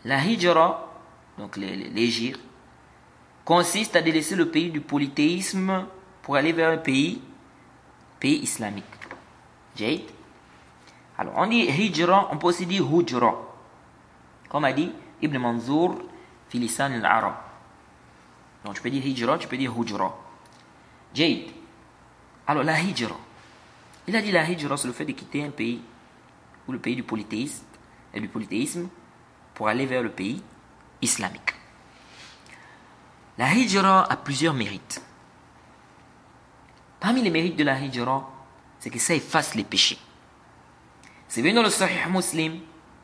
La hijra, donc l'hégire, consiste à délaisser le pays du polythéisme pour aller vers un pays islamique. Jade. Alors, on dit hijra, on peut aussi dire hujra. Comme a dit Ibn Manzour, Filisan al-Arab. Donc, tu peux dire hijra, tu peux dire hujra. Jade. Alors, la hijra. Il a dit la hijra, c'est le fait de quitter un pays, ou le pays du polythéisme, pour aller vers le pays islamique. La hijra a plusieurs mérites. Parmi les mérites de la hijra, c'est que ça efface les péchés. C'est venu dans le Sahih Muslim,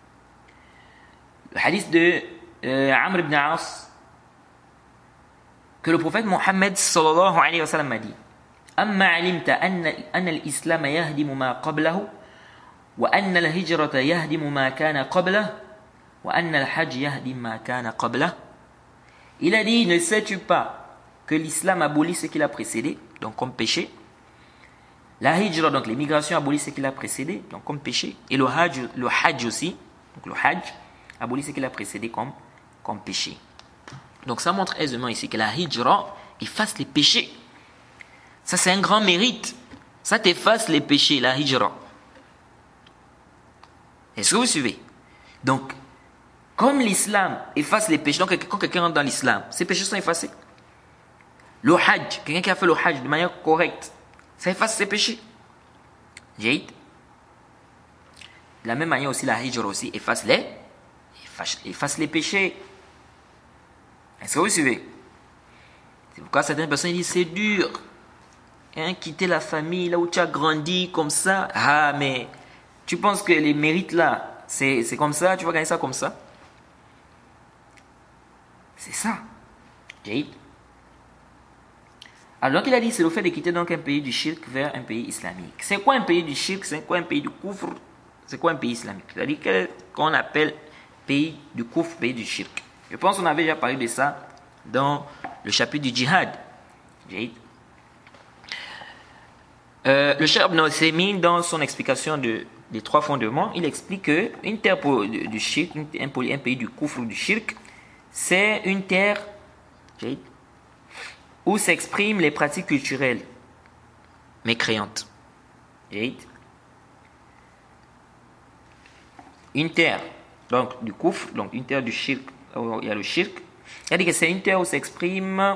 le hadith de Amr ibn As, que le prophète Mohammed sallallahu alayhi wa sallam a dit: أما علمت أن الإسلام يهدم ما قبله وأن الهجرة يهدم ما كان قبله وأن الحج يهدم ما كان قبله. Il a dit: ne sais-tu pas que l'islam abolit ce qu'il a précédé, donc comme péché. La hijra, donc l'émigration, abolit ce qu'il a précédé, donc comme péché. Et le hajj aussi, donc le hajj, abolit ce qu'il a précédé comme péché. Donc ça montre aisément ici que la hijra efface les péchés. Ça, c'est un grand mérite. Ça t'efface les péchés, la hijra. Est-ce que vous suivez? Donc, comme l'islam efface les péchés, donc quand quelqu'un rentre dans l'islam, ses péchés sont effacés. Le hajj, quelqu'un qui a fait le hajj de manière correcte, ça efface ses péchés. Jade. De la même manière aussi, la hijra aussi efface les péchés. Est-ce que vous suivez? C'est pourquoi certaines personnes disent c'est dur. Quitter la famille, là où tu as grandi, comme ça. Ah, mais tu penses que les mérites là, c'est comme ça, tu vas gagner ça comme ça? C'est ça. Jade. Alors, donc il a dit, c'est le fait de quitter donc un pays du shirk vers un pays islamique. C'est quoi un pays du shirk? C'est quoi un pays du kufr? C'est quoi un pays islamique? C'est-à-dire qu'on appelle pays du kufr, pays du shirk. Je pense qu'on avait déjà parlé de ça dans le chapitre du djihad. Jade. Le Cheikh Ibn Uthaymin, dans son explication des trois fondements, il explique que une terre du shirk, un pays du kufr ou du shirk, c'est une terre où s'expriment les pratiques culturelles mécréantes. Une terre donc du kufr, donc une terre du shirk, où il y a le shirk, il dit que c'est une terre où s'expriment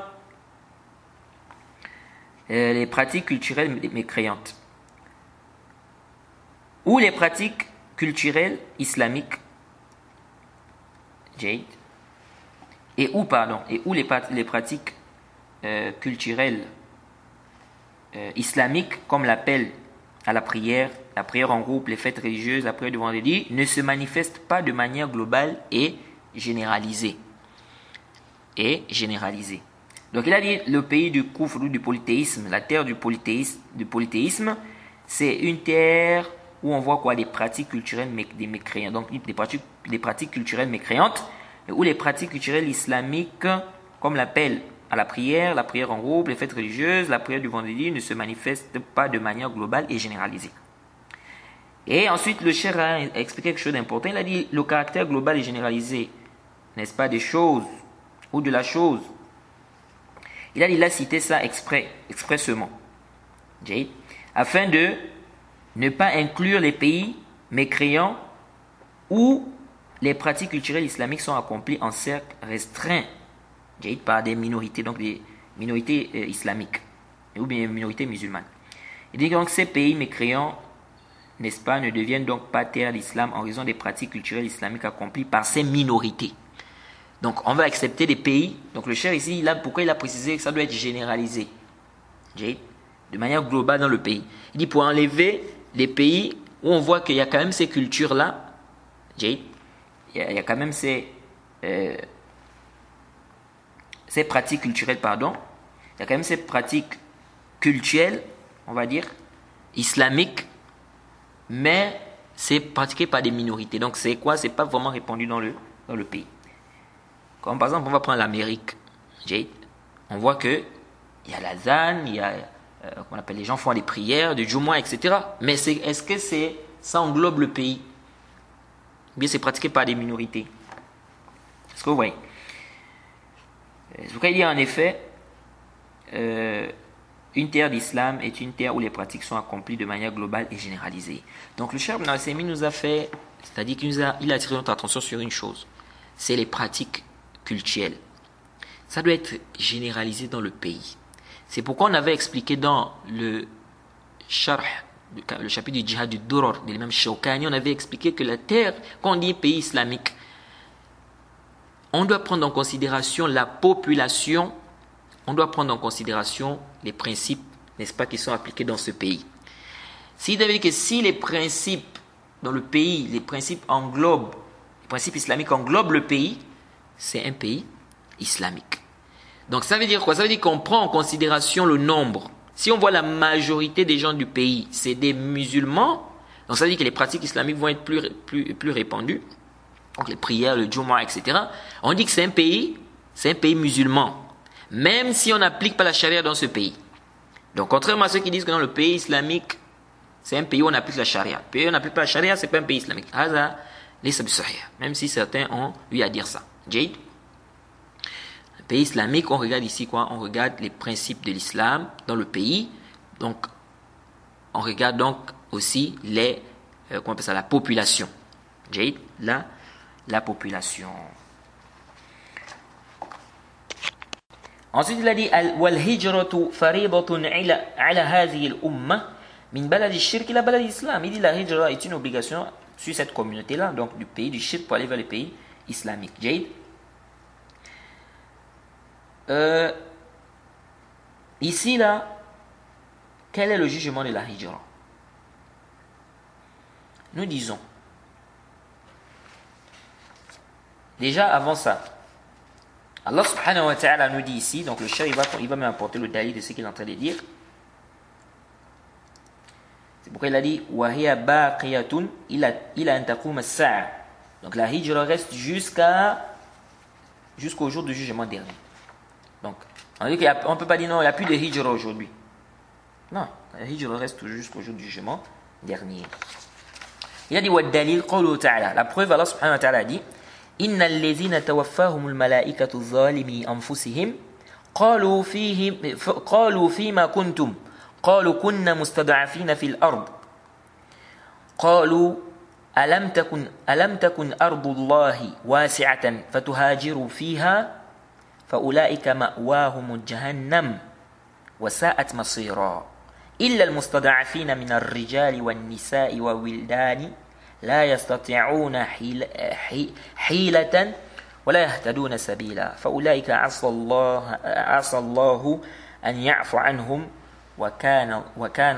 les pratiques culturelles mécréantes, ou les pratiques culturelles islamiques, et où les pratiques culturelles islamiques, comme l'appel à la prière en groupe, les fêtes religieuses, la prière du vendredi, ne se manifestent pas de manière globale et généralisée. Donc il a dit le pays du kufr ou du polythéisme, la terre du polythéisme, c'est une terre où on voit quoi? Des pratiques culturelles des mécréants, donc des pratiques culturelles mécréantes, où les pratiques culturelles islamiques, comme l'appel à la prière en groupe, les fêtes religieuses, la prière du vendredi, ne se manifestent pas de manière globale et généralisée. Et ensuite, le cheikh a expliqué quelque chose d'important. Il a dit le caractère global et généralisé, n'est-ce pas, des choses ou de la chose. Il a cité ça expressément, afin de ne pas inclure les pays mécréants où les pratiques culturelles islamiques sont accomplies en cercle restreint, par des minorités, donc des minorités islamiques, ou bien minorités musulmanes. Il dit donc que ces pays mécréants, n'est-ce pas, ne deviennent donc pas terre d'islam en raison des pratiques culturelles islamiques accomplies par ces minorités. Donc, on va accepter des pays. Donc, le cheikh ici, pourquoi il a précisé que ça doit être généralisé, de manière globale dans le pays. Il dit pour enlever les pays où on voit qu'il y a quand même ces cultures-là, il y a quand même ces pratiques culturelles, il y a quand même ces pratiques cultuelles, on va dire, islamiques, mais c'est pratiqué par des minorités. Donc, c'est quoi? C'est pas vraiment répandu dans le pays. Comme par exemple, on va prendre l'Amérique. On voit que il y a l'azan, il y a, qu'on appelle, les gens font des prières, du Jumu'ah, etc. Mais est-ce que ça englobe le pays? Ou bien c'est pratiqué par des minorités? Est-ce que vous voyez? C'est pourquoi il dit en effet, une terre d'islam est une terre où les pratiques sont accomplies de manière globale et généralisée. Donc le Cheikh Ibn Al-Uthaymin nous a fait, c'est-à-dire qu'il a attiré notre attention sur une chose, c'est les pratiques cultuelles. Ça doit être généralisé dans le pays. C'est pourquoi on avait expliqué dans le Sharh, le chapitre du Jihad du Durr de l'imam Shawkani, on avait expliqué que la terre, quand on dit pays islamique, on doit prendre en considération la population, on doit prendre en considération les principes, n'est-ce pas, qui sont appliqués dans ce pays. S'il veut dire que si les principes dans le pays, les principes islamiques englobent le pays, c'est un pays islamique. Donc ça veut dire quoi? Ça veut dire qu'on prend en considération le nombre. Si on voit la majorité des gens du pays, c'est des musulmans, donc ça veut dire que les pratiques islamiques vont être plus répandues. Donc les prières, le Jumu'ah, etc. On dit que c'est un pays musulman. Même si on n'applique pas la charia dans ce pays. Donc contrairement à ceux qui disent que dans le pays islamique, c'est un pays où on applique la charia. Le pays où on n'applique pas la charia, c'est pas un pays islamique. Même si certains ont eu à dire ça. Jade. Le pays islamique, on regarde ici quoi? On regarde les principes de l'islam dans le pays. Donc, on regarde donc aussi comment on appelle ça, la population. Jade, la population. Ensuite, il a dit wal-hijratu faridatun ala hadhihi al-umma min balad ash-shirk ila balad al-islam. Il dit la hijra est une obligation sur cette communauté-là, donc du pays du shirk pour aller vers le pays islamique. Jade. Ici, là, quel est le jugement de la hijra? Nous disons, déjà avant ça, Allah subhanahu wa ta'ala nous dit ici, donc le cheikh il va m'apporter le dalil de ce qu'il est en train de dire. C'est pourquoi il a dit وَهِيَ بَاقِيَةٌ إِلَى أَن تَقُومَ السَّاعَةُ. Donc la hijra reste jusqu'au jour du jugement dernier. Donc on dit qu'on ne peut pas dire non, il n'y a plus de hijra aujourd'hui. Non, la hijra reste toujours jusqu'au jour du jugement dernier. Il a dit وَالدَّلِيلُ قَوْلُهُ تعالى. La preuve, Allah subhanahu wa ta'ala a dit إن الذين توفاهم الملائكة ظالمي أنفسهم قالوا فيما كنتم قالوا كنا مستضعفين في الأرض قالوا ألم تكن أرض الله واسعة فتهاجروا فيها فأولئك مأواهم جهنم وساءت مصيرا إلا المستضعفين من الرجال والنساء والولدان لا يستطيعون حيلة ولا يهتدون سبيلا فأولئك عسى الله أن يعفو عنهم وكان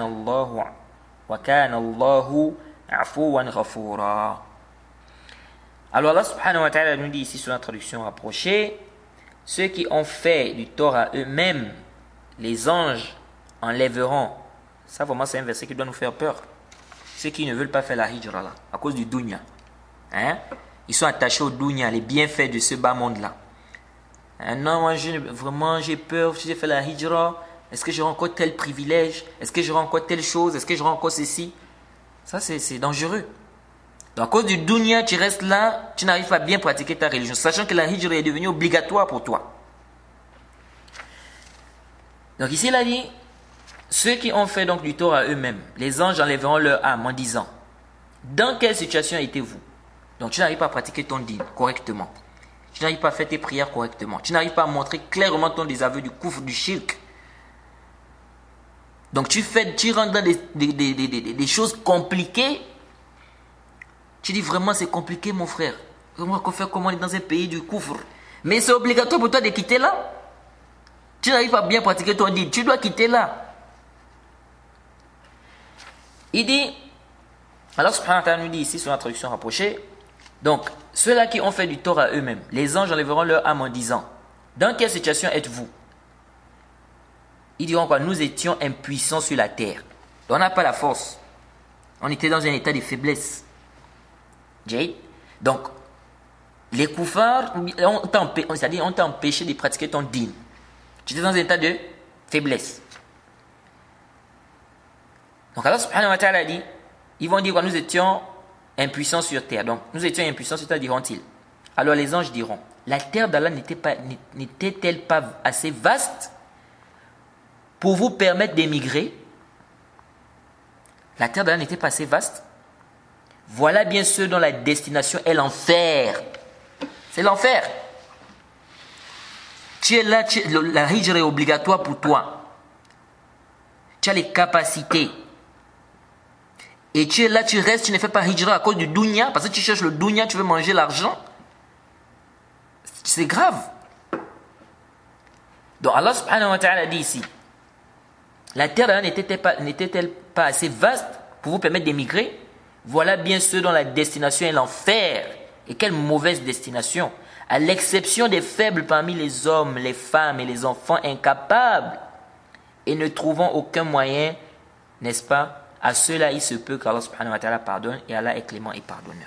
الله عفوا غفورا. Alors Allah subhanahu wa ta'ala nous dit ici sur la traduction rapprochée, ceux qui ont fait du tort à eux-mêmes, les anges enlèveront. Ça vraiment c'est un verset qui doit nous faire peur. Ceux qui ne veulent pas faire la hijra là, à cause du dunya. Hein? Ils sont attachés au dunya, les bienfaits de ce bas monde là. Hein? Non, moi vraiment j'ai peur, si j'ai fait la hijra, est-ce que j'aurai encore tel privilège? Est-ce que j'aurai encore telle chose? Est-ce que j'aurai encore ceci? Ça c'est dangereux. Donc à cause du dunya, tu restes là, tu n'arrives pas à bien pratiquer ta religion, sachant que la hijra est devenue obligatoire pour toi. Donc ici il a dit, ceux qui ont fait donc du tort à eux-mêmes, les anges enlèveront leur âme en disant, dans quelle situation étiez-vous? Donc tu n'arrives pas à pratiquer ton dîn correctement. Tu n'arrives pas à faire tes prières correctement. Tu n'arrives pas à montrer clairement ton désaveu du kufr, du shirk. Donc tu rentres dans des choses compliquées. Tu dis vraiment c'est compliqué mon frère. Comment faire comment on est dans un pays du kufr? Mais c'est obligatoire pour toi de quitter là. Tu n'arrives pas à bien pratiquer ton dîn. Tu dois quitter là. Il dit, alors subhanahu wa ta'ala nous dit ici sur la traduction rapprochée, donc ceux-là qui ont fait du tort à eux-mêmes, les anges enlèveront leur âme en disant, dans quelle situation êtes-vous? Ils diront quoi? Nous étions impuissants sur la terre. On n'a pas la force. On était dans un état de faiblesse. Jade. Donc, les koufars, on t'a empêché de pratiquer ton dîn. Tu étais dans un état de faiblesse. Donc Allah subhanahu wa ta'ala dit, ils vont dire que nous étions impuissants sur terre. Donc nous étions impuissants sur terre, diront-ils. Alors les anges diront, la terre d'Allah n'était-elle pas assez vaste pour vous permettre d'émigrer? La terre d'Allah n'était pas assez vaste? Voilà bien ceux dont la destination est l'enfer. C'est l'enfer. Tu es là, la hijra est obligatoire pour toi. Tu as les capacités. Et tu es là, tu restes, tu ne fais pas hijra à cause du dunya, parce que tu cherches le dunya, tu veux manger l'argent. C'est grave. Donc Allah subhanahu wa ta'ala dit ici, la terre d'Allah n'était-elle pas assez vaste pour vous permettre d'émigrer? Voilà bien ceux dont la destination est l'enfer. Et quelle mauvaise destination! À l'exception des faibles parmi les hommes, les femmes et les enfants incapables et ne trouvant aucun moyen, n'est-ce pas? À ceux-là, il se peut qu'Allah subhanahu wa ta'ala pardonne et Allah est clément et pardonneur.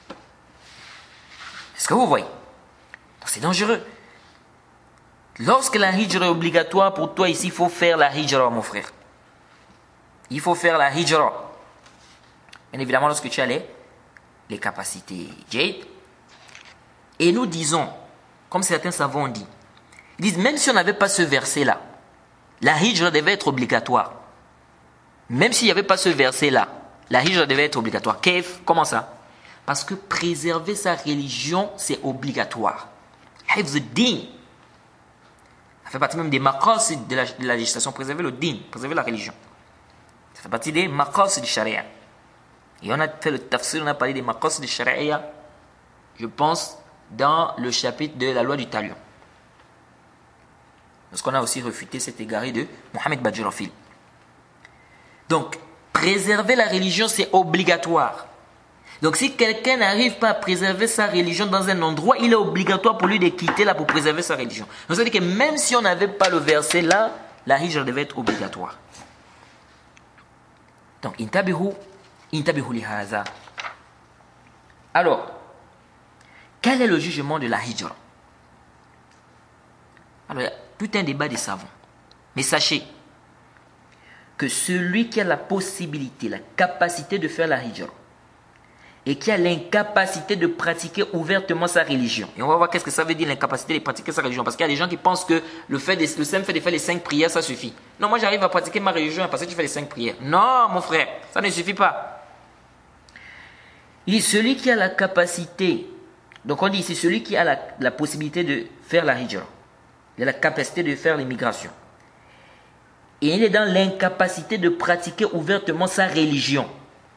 Est-ce que vous voyez? C'est dangereux. Lorsque la hijra est obligatoire pour toi ici, il faut faire la hijra, mon frère. Il faut faire la hijra. Bien évidemment, lorsque tu as les capacités. Jade. Et nous disons, comme certains savants ont dit, ils disent, même si on n'avait pas ce verset-là, la hijra devait être obligatoire. Même s'il n'y avait pas ce verset-là, la hijra devait être obligatoire. Comment ça? Parce que préserver sa religion, c'est obligatoire. Hifz ad-din. Ça fait partie même des maqasid de la législation. Préserver le din, préserver la religion. Ça fait partie des maqasid de sharia. Et on a fait le tafsir, on a parlé des maqasid de sharia, je pense, dans le chapitre de la loi du talion. Parce qu'on a aussi refuté cet égaré de Mohamed Badjirafil. Donc, préserver la religion, c'est obligatoire. Donc, si quelqu'un n'arrive pas à préserver sa religion dans un endroit, il est obligatoire pour lui de quitter là pour préserver sa religion. Donc, ça veut dire que même si on n'avait pas le verset là, la hijra devait être obligatoire. Donc, intabihu li haza. Alors, quel est le jugement de la hijra? Alors, il y a tout un débat des savants. Mais sachez que celui qui a la possibilité, la capacité de faire la hijra, et qui a l'incapacité de pratiquer ouvertement sa religion. Et on va voir qu'est-ce que ça veut dire l'incapacité de pratiquer sa religion. Parce qu'il y a des gens qui pensent que le simple fait de faire les 5 prières, ça suffit. Non, moi j'arrive à pratiquer ma religion parce que tu fais les 5 prières. Non, mon frère, ça ne suffit pas. Il dit celui qui a la capacité, donc on dit c'est celui qui a la possibilité de faire la hijra. Il a la capacité de faire l'immigration. Et il est dans l'incapacité de pratiquer ouvertement sa religion.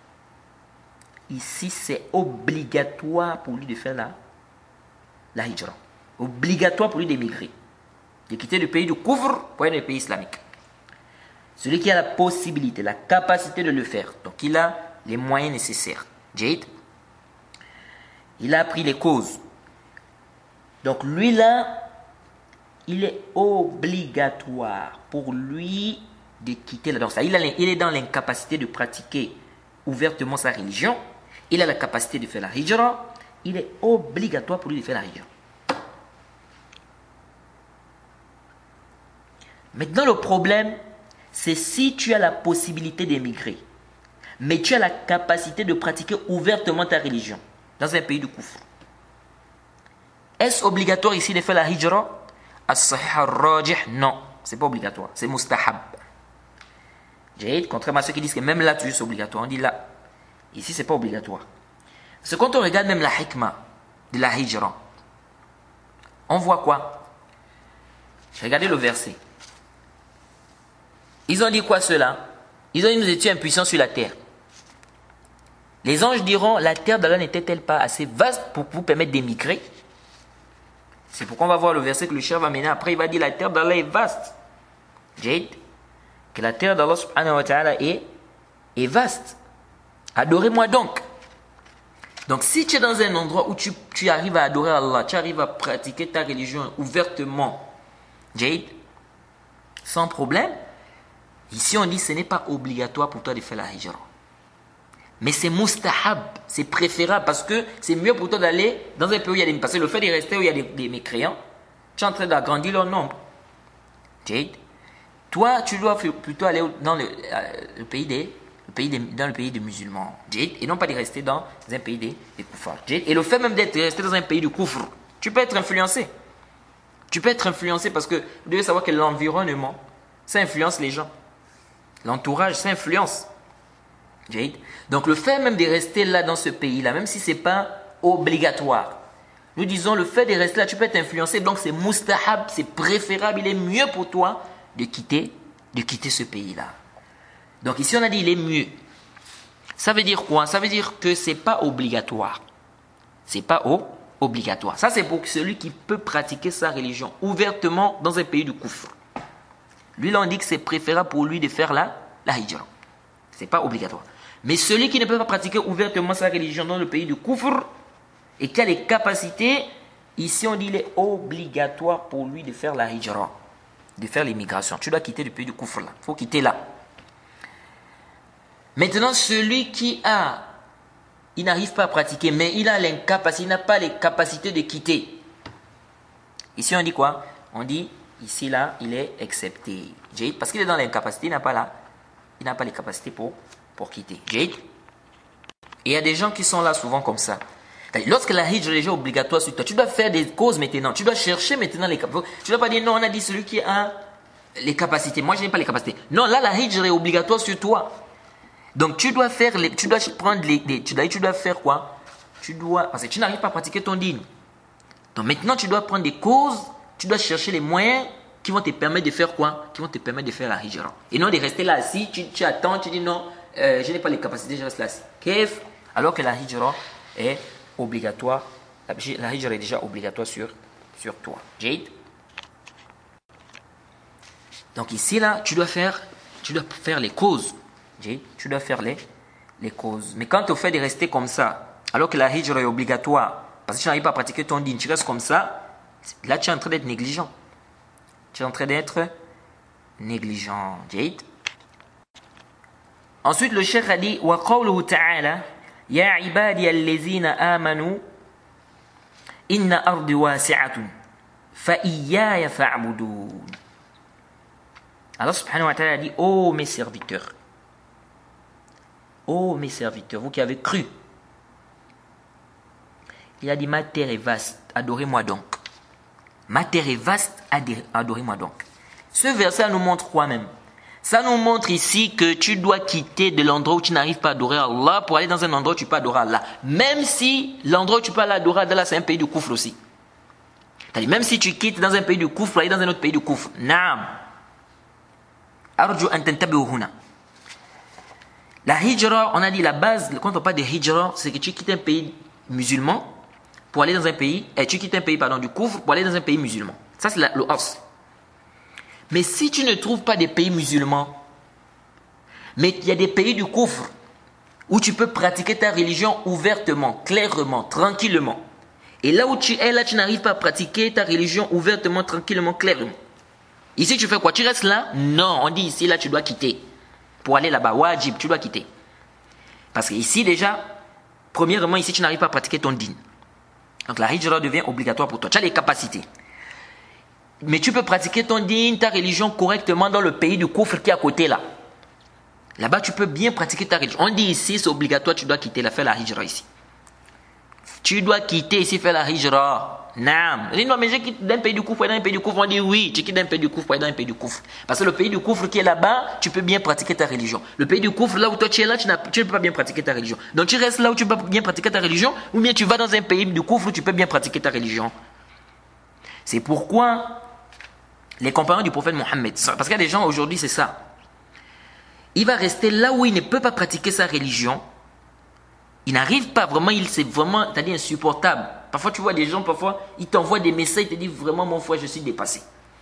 Ici, c'est obligatoire pour lui de faire la hijra. Obligatoire pour lui d'émigrer. De quitter le pays du couvre pour aller dans le pays islamique. Celui qui a la possibilité, la capacité de le faire. Donc, il a les moyens nécessaires. Jade. Il a appris les causes. Donc, lui là, il est obligatoire pour lui de quitter la danse. Il est dans l'incapacité de pratiquer ouvertement sa religion. Il a la capacité de faire la hijra. Il est obligatoire pour lui de faire la hijra. Maintenant, le problème, c'est si tu as la possibilité d'émigrer, mais tu as la capacité de pratiquer ouvertement ta religion dans un pays du Koufr. Est-ce obligatoire ici de faire la hijra? As-sahih al-rajih, non, c'est pas obligatoire, c'est mustahab. Jahid, contrairement à ceux qui disent que même là, c'est obligatoire. On dit là, ici, c'est pas obligatoire. Parce que quand on regarde même la hikmah de la hijra, on voit quoi? Regardez le verset. Ils ont dit quoi ceux-là? Ils ont dit nous étions impuissants sur la terre. Les anges diront, la terre d'Allah n'était-elle pas assez vaste pour vous permettre d'émigrer? C'est pourquoi on va voir le verset que le chef va mener. Après, il va dire, la terre d'Allah est vaste. Jade, que la terre d'Allah subhanahu wa ta'ala est vaste. Adorez-moi donc. Donc, si tu es dans un endroit où tu arrives à adorer Allah, tu arrives à pratiquer ta religion ouvertement, Jade, sans problème, ici on dit ce n'est pas obligatoire pour toi de faire la hijra. Mais c'est mustahab, c'est préférable parce que c'est mieux pour toi d'aller dans un pays où il y a des... Parce que le fait de rester où il y a des mécréants, tu es en train d'agrandir leur nombre. Jade, toi tu dois plutôt aller dans le pays des musulmans. Jade, et non pas de rester dans un pays des koufars. Jade, et le fait même d'être resté dans un pays du koufr, Tu peux être influencé. Tu peux être influencé parce que vous devez savoir que l'environnement, ça influence les gens. L'entourage, ça influence. Donc le fait même de rester là dans ce pays-là, même si ce n'est pas obligatoire, nous disons le fait de rester là, tu peux être influencé, donc c'est mustahab, c'est préférable, il est mieux pour toi de quitter ce pays-là. Donc ici on a dit il est mieux. Ça veut dire quoi? Ça veut dire que ce n'est pas obligatoire. Ce n'est pas obligatoire. Ça c'est pour celui qui peut pratiquer sa religion ouvertement dans un pays du kufr. Lui là on dit que c'est préférable pour lui de faire la hijra. Ce n'est pas obligatoire. Mais celui qui ne peut pas pratiquer ouvertement sa religion dans le pays du kufr et qui a les capacités, ici on dit qu'il est obligatoire pour lui de faire la hijra, de faire l'immigration. Tu dois quitter le pays du kufr là. Il faut quitter là. Maintenant, celui qui il n'arrive pas à pratiquer, mais il a l'incapacité, il n'a pas les capacités de quitter. Ici on dit quoi? On dit, ici là, il est excepté. Parce qu'il est dans l'incapacité, il n'a pas les capacités pour quitter. Et il y a des gens qui sont là souvent comme ça. Lorsque la hijra est déjà obligatoire sur toi, tu dois faire des causes maintenant. Tu dois chercher maintenant les capacités. Tu ne dois pas dire non, on a dit celui qui a les capacités. Moi, je n'ai pas les capacités. Non, là, la hijra est obligatoire sur toi. Donc, tu dois faire tu dois faire quoi? Parce que tu n'arrives pas à pratiquer ton dîne. Donc, maintenant, tu dois prendre des causes. Tu dois chercher les moyens qui vont te permettre de faire quoi? Qui vont te permettre de faire la hijra. Et non de rester là assis, tu attends, tu dis non, je n'ai pas les capacités, je reste là assis. Alors que la hijra est obligatoire, la hijra est déjà obligatoire sur toi. Donc ici là, tu dois faire les causes. Tu dois faire les causes. Mais quand tu fais de rester comme ça, alors que la hijra est obligatoire, parce que tu n'arrives pas à pratiquer ton dîne, tu restes comme ça, là tu es en train d'être négligent. Ensuite le cheikh a dit wa qawluhu ta'ala ya ibadi allazina amanu inna ardi wasi'atun fa iyaya fa'budun. Allah subhanahu wa ta'ala a dit ô mes serviteurs, vous qui avez cru, il a dit ma terre est vaste, adorez-moi donc. Ma terre est vaste, adorez-moi donc. Ce verset nous montre quoi même? Ça nous montre ici que tu dois quitter de l'endroit où tu n'arrives pas à adorer Allah pour aller dans un endroit où tu peux adorer Allah. Même si l'endroit où tu peux aller adorer Allah, c'est un pays du kufr aussi. C'est-à-dire, même si tu quittes dans un pays du kufr pour aller dans un autre pays du kufr. Naam. Arju an tantabihu huna. La hijra, on a dit la base, quand on parle de hijra, c'est que tu quittes un pays musulman pour aller dans un pays, tu quittes un pays du kufr pour aller dans un pays musulman. Ça c'est le as. Mais si tu ne trouves pas des pays musulmans, mais il y a des pays du kufr où tu peux pratiquer ta religion ouvertement, clairement, tranquillement. Et là où tu es, là tu n'arrives pas à pratiquer ta religion ouvertement, tranquillement, clairement. Ici tu fais quoi? Tu restes là? Non, on dit ici, là tu dois quitter. Pour aller là-bas, wajib, tu dois quitter. Parce que ici déjà, premièrement, ici tu n'arrives pas à pratiquer ton dîn. Donc la hijra devient obligatoire pour toi. Tu as les capacités. Mais tu peux pratiquer ton dîn, ta religion correctement dans le pays du kufr qui est à côté là. Là-bas, tu peux bien pratiquer ta religion. On dit ici, c'est obligatoire, tu dois quitter, faire la hijra ici. Tu dois quitter ici, faire la hijra. Naam. On dit non, mais je quitte d'un pays du kufr dans un pays du kufr. On dit oui, tu quittes d'un pays du kufr dans un pays du kufr. Parce que le pays du kufr qui est là-bas, tu peux bien pratiquer ta religion. Le pays du kufr, là où toi tu es là, tu ne peux pas bien pratiquer ta religion. Donc tu restes là où tu peux bien pratiquer ta religion, ou bien tu vas dans un pays du kufr où tu peux bien pratiquer ta religion. C'est pourquoi les compagnons du prophète Mohammed, parce qu'il y a des gens aujourd'hui, c'est ça. Il va rester là où il ne peut pas pratiquer sa religion. Il n'arrive pas vraiment, c'est vraiment, c'est-à-dire insupportable. Parfois, tu vois des gens, parfois, ils t'envoient des messages, ils te disent vraiment, mon frère, je suis dépassé.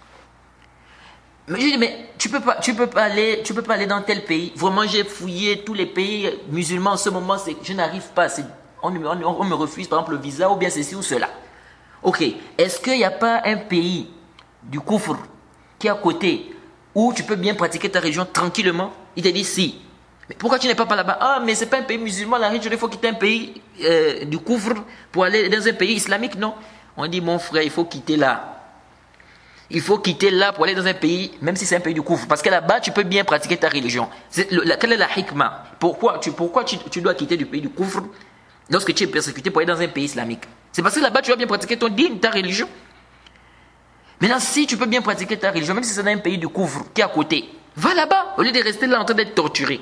Mais je dis, mais tu peux pas aller dans tel pays. Vraiment, j'ai fouillé tous les pays musulmans en ce moment, je n'arrive pas. On me refuse, par exemple, le visa, ou bien ceci ou cela. Ok, est-ce qu'il n'y a pas un pays du kufr qui est à côté où tu peux bien pratiquer ta religion tranquillement? Il te dit si. Mais pourquoi tu n'es pas là-bas? Ah, mais c'est pas un pays musulman, la religion, il faut quitter un pays du kufr pour aller dans un pays islamique, non? On dit, mon frère, il faut quitter là. Il faut quitter là pour aller dans un pays, même si c'est un pays du kufr. Parce que là-bas, tu peux bien pratiquer ta religion. Quelle est la hikmah? Pourquoi tu dois quitter du pays du kufr lorsque tu es persécuté pour aller dans un pays islamique? C'est parce que là-bas, tu vas bien pratiquer ton dîn, ta religion. Maintenant, si tu peux bien pratiquer ta religion, même si c'est dans un pays du couvre qui est à côté, va là-bas, au lieu de rester là en train d'être torturé.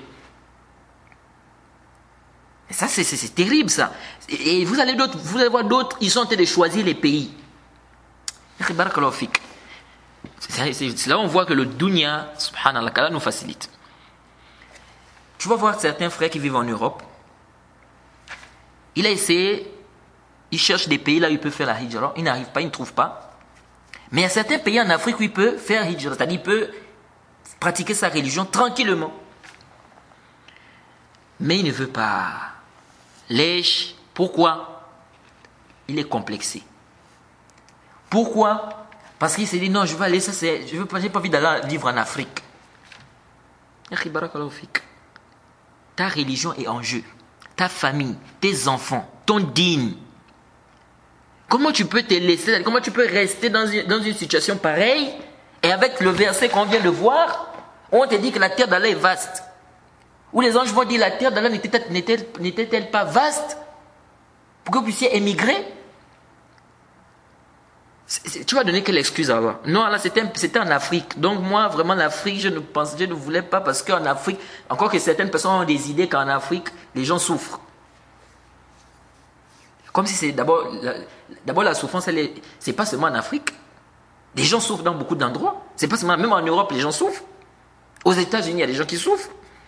Et ça, c'est terrible, ça. Et vous allez voir d'autres, ils sont en train de choisir les pays. C'est là où on voit que le dunya, subhanallah, qu'Allah nous facilite. Tu vas voir certains frères qui vivent en Europe. Il a essayé, il cherche des pays là où il peut faire la hijra. Il n'arrive pas, il ne trouve pas. Mais il y a certains pays en Afrique où il peut faire hijra, c'est-à-dire il peut pratiquer sa religion tranquillement. Mais il ne veut pas. Lèche. Pourquoi? Il est complexé. Pourquoi? Parce qu'il s'est dit non, je vais aller, j'ai pas envie d'aller vivre en Afrique. Ta religion est en jeu. Ta famille, tes enfants, ton dîn. Comment tu peux te laisser, comment tu peux rester dans une situation pareille et avec le verset qu'on vient de voir, on te dit que la terre d'Allah est vaste. Où les anges vont dire la terre d'Allah n'était-elle pas vaste pour que vous puissiez émigrer? Tu vas donner quelle excuse à Allah? Non, là c'était en Afrique. Donc moi, vraiment, l'Afrique, je ne voulais pas parce qu'en Afrique, encore que certaines personnes ont des idées qu'en Afrique, les gens souffrent. Comme si c'est d'abord la souffrance, c'est pas seulement en Afrique. Les gens souffrent dans beaucoup d'endroits. C'est pas seulement, même en Europe, les gens souffrent. Aux États-Unis, il y a des gens qui souffrent.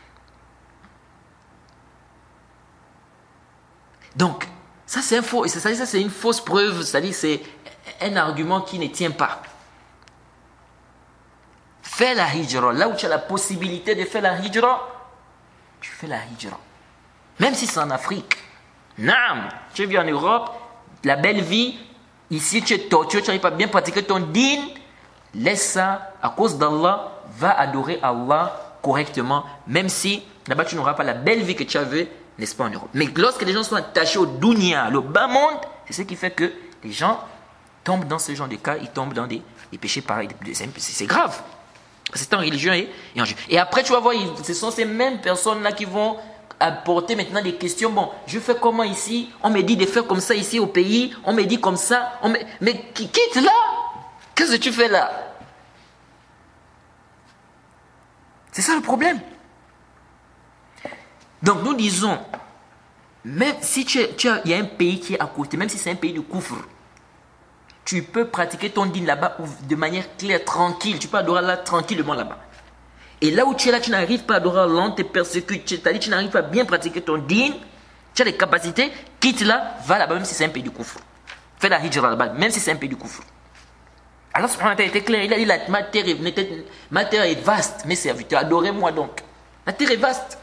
Donc, ça c'est une fausse preuve, c'est-à-dire c'est un argument qui ne tient pas. Fais la hijra. Là où tu as la possibilité de faire la hijra, tu fais la hijra. Même si c'est en Afrique. Naam, tu vis en Europe, la belle vie, ici tu es torturé, tu n'arrives pas bien pratiquer ton dîn, laisse ça, à cause d'Allah, va adorer Allah correctement, même si là-bas tu n'auras pas la belle vie que tu avais, n'est-ce pas, en Europe. Mais lorsque les gens sont attachés au dunya, le bas monde, c'est ce qui fait que les gens tombent dans ce genre de cas, ils tombent dans des péchés pareils. C'est grave. C'est en religion et en jeu. Et après, tu vas voir, ce sont ces mêmes personnes-là qui vont apporter maintenant des questions. Bon, je fais comment ici? On me dit de faire comme ça ici au pays. On me dit comme ça. Mais quitte là. Qu'est-ce que tu fais là? C'est ça le problème. Donc nous disons, même si il y a un pays qui est à côté, même si c'est un pays de koufr, tu peux pratiquer ton dîn là-bas de manière claire, tranquille. Tu peux adorer Allah tranquillement là-bas. Et là où tu es là, tu n'arrives pas à adorer Allah, on te persécute, c'est-à-dire tu n'arrives pas à bien pratiquer ton dîn, tu as les capacités, quitte là, va là-bas, même si c'est un pays du koufr. Fais la hijra là-bas, même si c'est un pays du koufr. Allah subhanahu wa ta'ala était clair, il a dit ma terre est vaste, mes serviteurs, adorez-moi donc. La terre est vaste.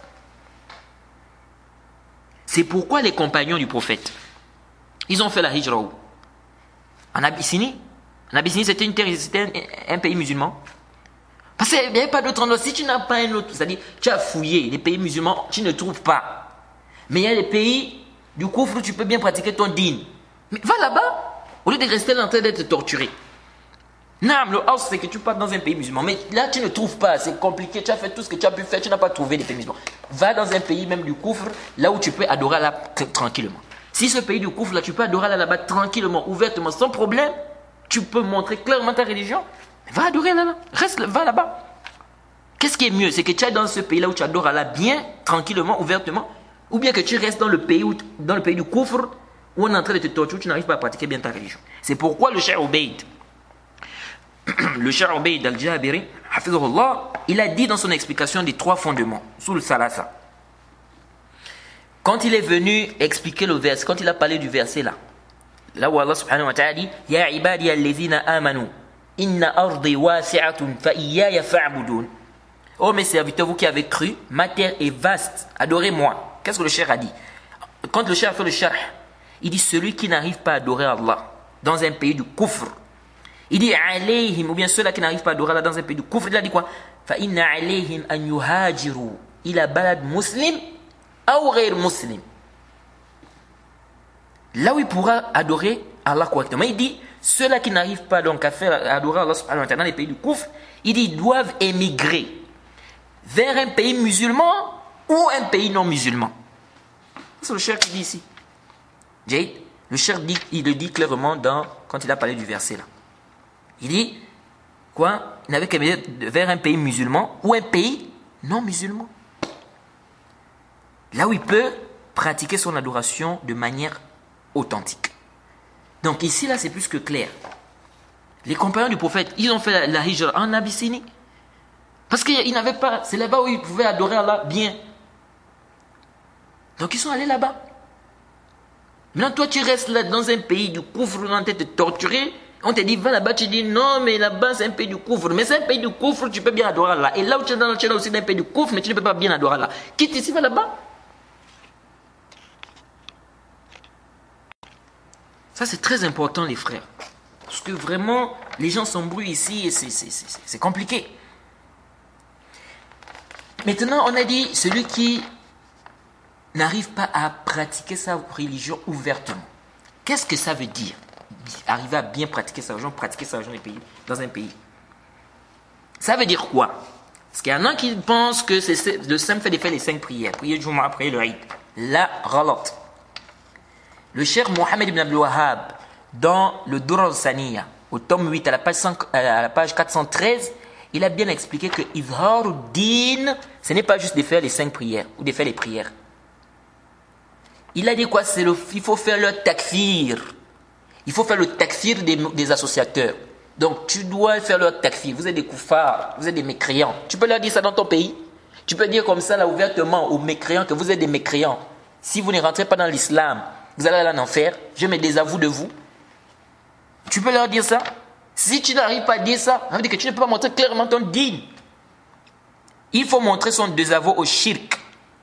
C'est pourquoi les compagnons du prophète, ils ont fait la hijra où? En Abyssinie. En Abyssinie, c'était un pays musulman. Parce qu'il n'y avait pas d'autre endroit. Si tu n'as pas un autre, c'est-à-dire, tu as fouillé les pays musulmans, tu ne trouves pas. Mais il y a des pays du koufr où tu peux bien pratiquer ton dîn. Mais va là-bas, au lieu de rester là en train d'être torturé. Non, le house, c'est que tu pars dans un pays musulman. Mais là, tu ne trouves pas. C'est compliqué. Tu as fait tout ce que tu as pu faire. Tu n'as pas trouvé des pays musulmans. Va dans un pays même du koufr, là où tu peux adorer Allah tranquillement. Si ce pays du koufr, là, tu peux adorer Allah là-bas tranquillement, ouvertement, sans problème, tu peux montrer clairement ta religion. Va adorer Allah. Va là-bas. Qu'est-ce qui est mieux? C'est que tu es dans ce pays-là où tu adores Allah bien, tranquillement, ouvertement, ou bien que tu restes dans le pays du koufr, où on est en train de te torturer, où tu n'arrives pas à pratiquer bien ta religion. C'est pourquoi le Cheikh Ubayd, al-Jabiri, hafizahullah, il a dit dans son explication des 3 fondements, sous le salasa. Quand il est venu expliquer le verset, quand il a parlé du verset là où Allah subhanahu wa ta'ala dit Ya ibadi alladhina amanu inna ardi wasi'atun fa iyaya fa'budun. Oh mes serviteurs, vous qui avez cru, ma terre est vaste, adorez-moi. Qu'est-ce que le cheikh a dit? Quand le cheikh a fait le sharh, il dit celui qui n'arrive pas à adorer Allah dans un pays du kufr, il dit alayhim, ou bien ceux-là qui n'arrivent pas à adorer Allah dans un pays du kufr, il a dit quoi? Fa inna alayhim an yuhajiru ila balad muslim ou ghayr muslim. Là où il pourra adorer Allah correctement. Il dit, ceux-là qui n'arrivent pas donc à adorer Allah subhanahu wa ta'ala dans les pays du koufr, il dit, ils doivent émigrer vers un pays musulman ou un pays non musulman. C'est le cheikh qui dit ici. Le cheikh dit, il le dit clairement quand il a parlé du verset là. Il dit, quoi? Il n'avait qu'à aller vers un pays musulman ou un pays non musulman. Là où il peut pratiquer son adoration de manière authentique. Donc ici, là, c'est plus que clair. Les compagnons du prophète, ils ont fait la hijra en Abyssinie. Parce qu'ils n'avaient pas, c'est là-bas où ils pouvaient adorer Allah bien. Donc ils sont allés là-bas. Maintenant, toi, tu restes là dans un pays du coufre, on t'a torturé. On te dit, va là-bas, tu dis, non, mais là-bas, c'est un pays du coufre. Mais c'est un pays du coufre, tu peux bien adorer Allah. Et là où tu es dans le aussi d'un pays du coufre, mais tu ne peux pas bien adorer Allah. Quitte ici, va là-bas. Ça, c'est très important, les frères. Parce que vraiment, les gens s'embrouillent ici et c'est compliqué. Maintenant, on a dit, celui qui n'arrive pas à pratiquer sa religion ouvertement. Qu'est-ce que ça veut dire? Arriver à bien pratiquer sa religion, pratiquer sa religion dans un pays. Ça veut dire quoi? Parce qu'il y en a qui pensent que c'est le simple fait de faire les 5 prières. Prier le Jumu'ah, prier le Eid. La ghalat. Le cheikh Mohammed ibn Abdul Wahhab, dans le Durr al-Saniya, au tome 8, à la page 413, il a bien expliqué que Izharuddin, ce n'est pas juste de faire les 5 prières ou de faire les prières. Il a dit quoi? Il faut faire le takfir. Il faut faire le takfir des associateurs. Donc tu dois faire le takfir. Vous êtes des koufars, vous êtes des mécréants. Tu peux leur dire ça dans ton pays. Tu peux dire comme ça là ouvertement aux mécréants que vous êtes des mécréants. Si vous ne rentrez pas dans l'islam, vous allez aller en enfer. Je me désavoue de vous. Tu peux leur dire ça. Si tu n'arrives pas à dire ça, ça veut dire que tu ne peux pas montrer clairement ton din. Il faut montrer son désaveu au shirk.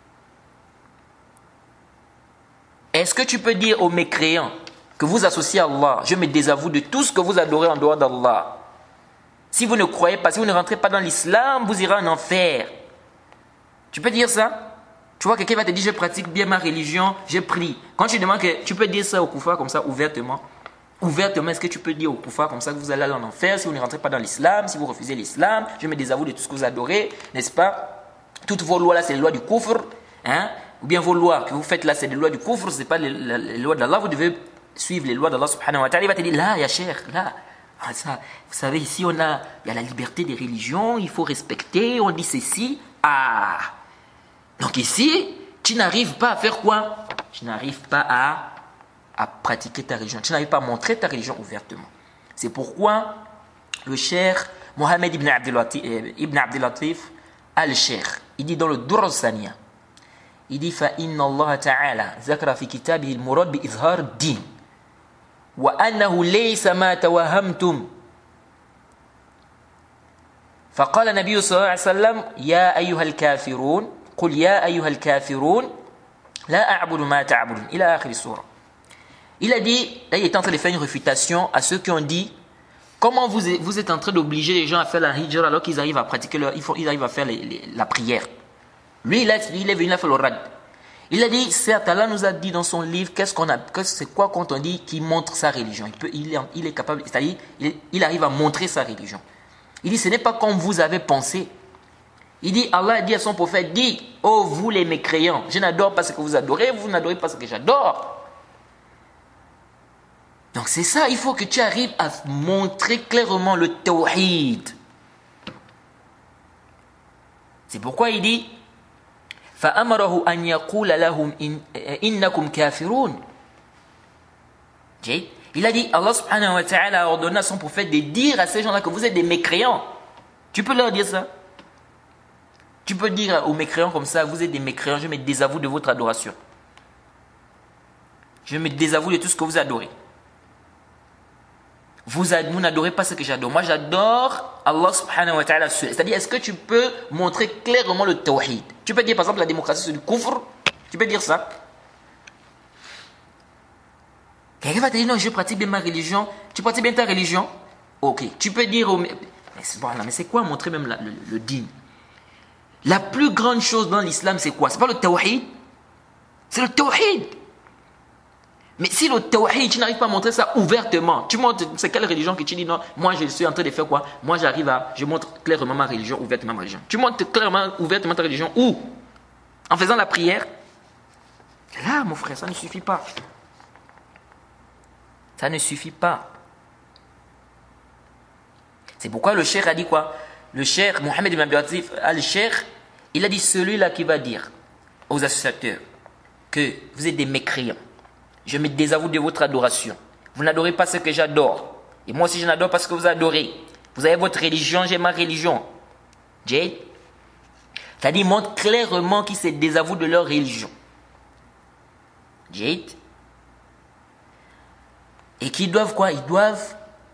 Est-ce que tu peux dire aux mécréants que vous associez à Allah, je me désavoue de tout ce que vous adorez en dehors d'Allah. Si vous ne croyez pas, si vous ne rentrez pas dans l'islam, vous irez en enfer. Tu peux dire ça? Tu vois, quelqu'un va te dire, je pratique bien ma religion, je prie. Quand tu demandes que tu peux dire ça aux koufars comme ça, ouvertement. Ouvertement, est-ce que tu peux dire aux koufars comme ça que vous allez en enfer si vous ne rentrez pas dans l'islam, si vous refusez l'islam, je me désavoue de tout ce que vous adorez, n'est-ce pas? Toutes vos lois là, c'est les lois du koufr, hein? Ou bien vos lois que vous faites là, c'est les lois du koufr, ce n'est pas les lois d'Allah, vous devez suivre les lois d'Allah subhanahu wa ta'ala. Il va te dire, là, ya cheikh, là. Ah, ça, vous savez, ici, il y a la liberté des religions, il faut respecter, on dit ceci. Ah! Donc ici, tu n'arrives pas à faire quoi? Tu n'arrives pas à pratiquer ta religion. Tu n'arrives pas à montrer ta religion ouvertement. C'est pourquoi le cheikh Mohammed ibn Abdul Latif al-Cheikh, il dit dans le Durr al-Saniya, il dit فَإِنَّ اللَّهَ تَعَالَى ذَكَرَ فِي كِتَابِهِ الْمُرَادِ بِإِظْهَارِ الدِّينِ وأنه ليس ما توهمتم فقال النبي صلى الله عليه وسلم يا أيها الكافرون قل يا أيها الكافرون لا أعبد ما تعبدون إلى آخر السورة. Il a dit, là il est en train de faire une réfutation à ceux qui ont dit comment vous êtes en train d'obliger les gens à faire la hijra alors qu'ils arrivent à pratiquer ils arrivent à faire la prière. Lui il est venu à faire le rad. Il a dit, certes, Allah nous a dit dans son livre, c'est quoi quand on dit qu'il montre sa religion. Il est capable, c'est-à-dire, il arrive à montrer sa religion. Il dit, ce n'est pas comme vous avez pensé. Il dit, Allah a dit à son prophète, dit, oh vous les mécréants, je n'adore pas ce que vous adorez, vous n'adorez pas ce que j'adore. Donc c'est ça, il faut que tu arrives à montrer clairement le tawhid. C'est pourquoi il dit, فأمره أن يقول لهم إنكم كافرون. Il a dit, Allah subhanahu wa ta'ala a ordonné à son prophète de dire à ces gens-là que vous êtes des mécréants. Tu peux leur dire ça? Tu peux dire aux mécréants comme ça, vous êtes des mécréants, je me désavoue de votre adoration. Je me désavoue de tout ce que vous adorez. Vous n'adorez pas ce que j'adore. Moi, j'adore Allah subhanahu wa ta'ala. C'est-à-dire, est-ce que tu peux montrer clairement le tawhid? Tu peux dire, par exemple, la démocratie, c'est du kufr. Tu peux dire ça. Quelqu'un va te dire, non, je pratique bien ma religion. Tu pratiques bien ta religion? Ok. Tu peux dire, mais c'est quoi montrer même le din? La plus grande chose dans l'islam, c'est quoi? C'est pas le tawhid. C'est le tawhid. Mais si le tawhid, tu n'arrives pas à montrer ça ouvertement, tu montres, c'est quelle religion que tu dis non, moi je suis en train de faire quoi? Moi je montre clairement ma religion, ouvertement ma religion. Tu montres clairement, ouvertement ta religion où? En faisant la prière? Là, mon frère, ça ne suffit pas. Ça ne suffit pas. C'est pourquoi le cheikh a dit quoi? Le cheikh Mohamed ibn Abdelatif al-Cheikh, il a dit celui-là qui va dire aux associateurs que vous êtes des mécréants, je me désavoue de votre adoration. Vous n'adorez pas ce que j'adore. Et moi aussi je n'adore pas ce que vous adorez. Vous avez votre religion, j'ai ma religion. Jade. C'est-à-dire, il montre clairement qu'ils se désavouent de leur religion. Jade. Et qu'ils doivent quoi? Ils doivent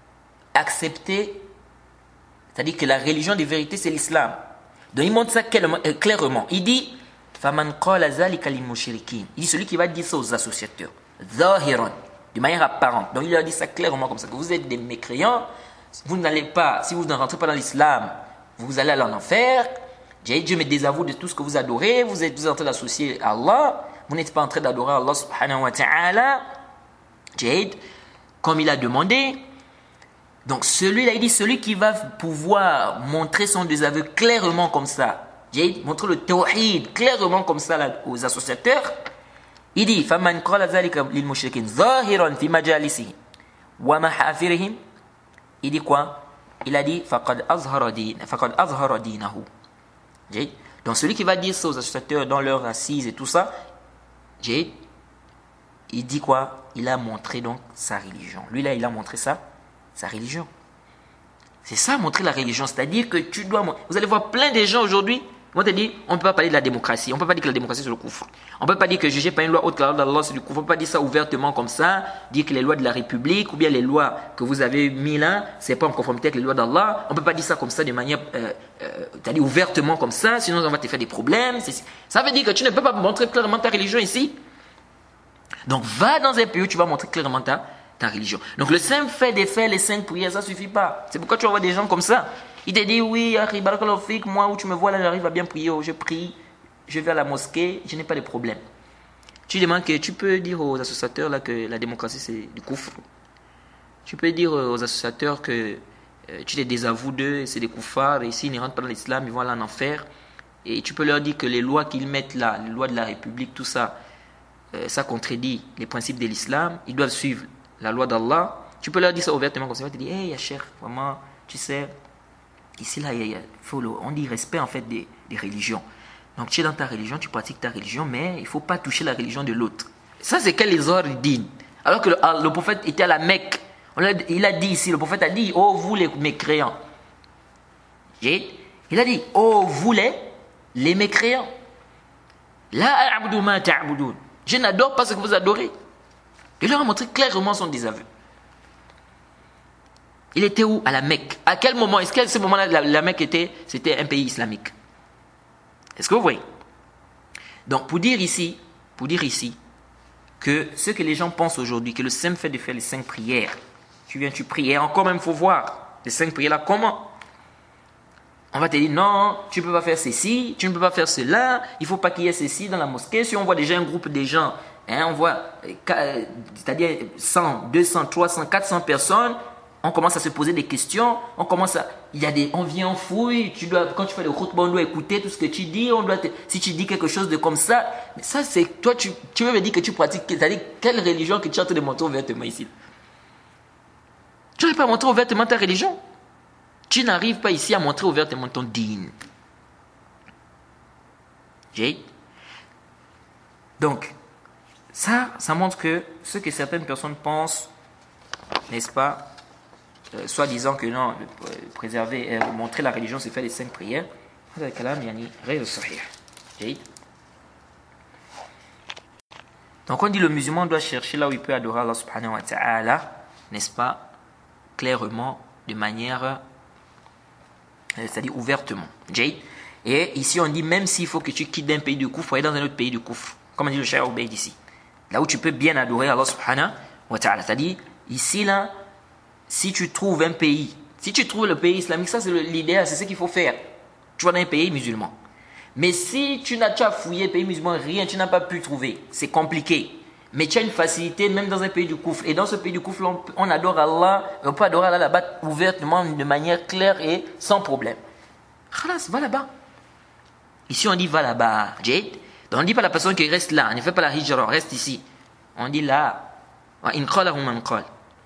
accepter, c'est-à-dire que la religion de vérité, c'est l'islam. Donc il montre ça clairement. Il dit, فَمَنْ قَالَ ذَلِكَ لِلْمُشْرِكِينَ. Il dit celui qui va dire ça aux associateurs. ظَاهِرًا. De manière apparente. Donc il leur dit ça clairement comme ça, que vous êtes des mécréants, vous n'allez pas, si vous ne rentrez pas dans l'islam, vous allez aller en enfer. Dieu me désavoue de tout ce que vous adorez, vous êtes en train d'associer à Allah, vous n'êtes pas en train d'adorer Allah subhanahu wa ta'ala. Jade, comme il a demandé. Donc celui-là, il dit, celui qui va pouvoir montrer son désaveu clairement comme ça, Jade, montrer le tawhid clairement comme ça là, aux associateurs, il dit, فَمَنْ قَالَ ذَلِكَ لِلْمُشْرِكِينَ ظَاهِرًا فِي مَجَالِسِهِ وَمَحَافِرِهِمْ. Il dit quoi? Il a dit, فَقَدْ أَظْهَرَ دِينَهُ. Donc celui qui va dire ça aux associateurs dans leur assise et tout ça, il dit quoi? Il a montré donc sa religion. Lui là, il a montré ça, sa religion. C'est ça, montrer la religion. C'est-à-dire que tu dois... Vous allez voir plein de gens aujourd'hui, on te dit, on ne peut pas parler de la démocratie. On ne peut pas dire que la démocratie c'est le kufr. On ne peut pas dire que juger par une loi autre que la loi d'Allah c'est du kufr. On ne peut pas dire ça ouvertement comme ça, dire que les lois de la République ou bien les lois que vous avez mis là, c'est pas en conformité avec les lois d'Allah. On ne peut pas dire ça comme ça de manière, c'est-à-dire ouvertement comme ça, sinon on va te faire des problèmes. Ça veut dire que tu ne peux pas montrer clairement ta religion ici. Donc va dans un pays où tu vas montrer clairement ta religion. Donc le simple fait de faire les 5 prières, ça ne suffit pas. C'est pourquoi tu vas voir des gens comme ça. Il te dit, oui, moi où tu me vois là, j'arrive à bien prier, je prie, je vais à la mosquée, je n'ai pas de problème. Tu demandes que tu peux dire aux associateurs là que la démocratie c'est du kufr. Tu peux dire aux associateurs que tu les désavoues d'eux, c'est des koufars, et s'ils ne rentrent pas dans l'islam, ils vont aller en enfer. Et tu peux leur dire que les lois qu'ils mettent là, les lois de la République, tout ça, ça contredit les principes de l'islam, ils doivent suivre la loi d'Allah. Tu peux leur dire ça ouvertement comme ça, ils vont te dire, hey, ya cher, vraiment, tu sais, ici là, on dit respect en fait des religions. Donc tu es dans ta religion, tu pratiques ta religion, mais il ne faut pas toucher la religion de l'autre. Ça c'est que les ordres disent. Alors que le prophète était à la Mecque, il a dit ici, le prophète a dit, oh vous les mécréants. Il a dit, oh vous les mécréants. La a'budu ma ta'budun. Je n'adore pas ce que vous adorez. Il leur a montré clairement son désaveu. Il était où? À la Mecque. À quel moment? Est-ce qu'à ce moment-là, la Mecque c'était un pays islamique? Est-ce que vous voyez? Donc, pour dire ici que ce que les gens pensent aujourd'hui, que le simple fait de faire les 5 prières, tu viens, tu pries, et encore même, il faut voir les 5 prières là, comment? On va te dire, non, tu ne peux pas faire ceci, tu ne peux pas faire cela, il ne faut pas qu'il y ait ceci dans la mosquée. Si on voit déjà un groupe de gens, on voit, c'est-à-dire 100, 200, 300, 400 personnes, on commence à se poser des questions, on vient en fouille, quand tu fais le khutbah, on doit écouter tout ce que tu dis, si tu dis quelque chose de comme ça, mais ça c'est, toi tu veux me dire que tu pratiques, c'est-à-dire quelle religion que tu es en train de montrer ouvertement ici? Tu n'arrives pas à montrer ouvertement ta religion. Tu n'arrives pas ici à montrer ouvertement ton dîn. Donc, ça montre que ce que certaines personnes pensent, n'est-ce pas, soi-disant que non, préserver, montrer la religion, c'est faire les 5 prières. Donc on dit le musulman doit chercher là où il peut adorer Allah subhanahu wa ta'ala, n'est-ce pas, clairement, de manière, c'est-à-dire ouvertement. Et ici on dit même s'il faut que tu quittes d'un pays du kufr pour aller dans un autre pays du kufr, comme dit le Cheikh Obeid ici, là où tu peux bien adorer Allah subhanahu wa ta'ala. C'est-à-dire ici là, si tu trouves un pays, si tu trouves le pays islamique, ça c'est l'idéal, c'est ce qu'il faut faire. Tu vas dans un pays musulman. Mais si tu n'as pas fouillé pays musulman, rien, tu n'as pas pu trouver, c'est compliqué. Mais tu as une facilité même dans un pays du kufr. Et dans ce pays du kufr, on adore Allah, on peut adorer Allah là-bas ouvertement, de manière claire et sans problème. Khalas, va là-bas. Ici on dit va là-bas. Donc on ne dit pas la personne qui reste là, on ne fait pas la hijra, reste ici. On dit là.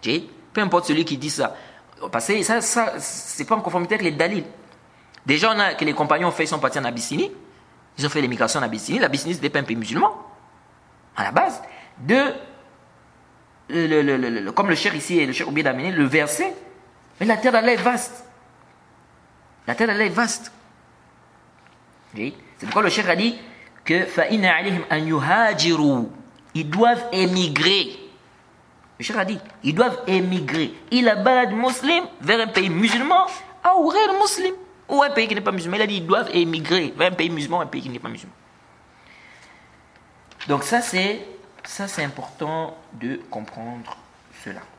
Peu importe celui qui dit ça. Parce que ça c'est pas en conformité avec les dalils. Déjà, on a que les compagnons ont fait, ils sont partis en Abyssinie. Ils ont fait l'émigration en Abyssinie. L'Abyssinie, c'était pas un pays musulman, à la base. Comme le cheikh ici, et le cheikh oublie d'amener, le verset. Mais la terre d'Allah est vaste. La terre d'Allah est vaste. C'est pourquoi le cheikh a dit que فَإِنَّ عَلَيْهِمْ أَنْ يُهَاجِرُوا. Ils doivent émigrer. Le cheikh a dit, ils doivent émigrer. Il a balade musulman vers un pays musulman, ou غير muslim, ou un pays qui n'est pas musulman. Il a dit, ils doivent émigrer vers un pays musulman, un pays qui n'est pas musulman. Donc ça c'est important de comprendre cela.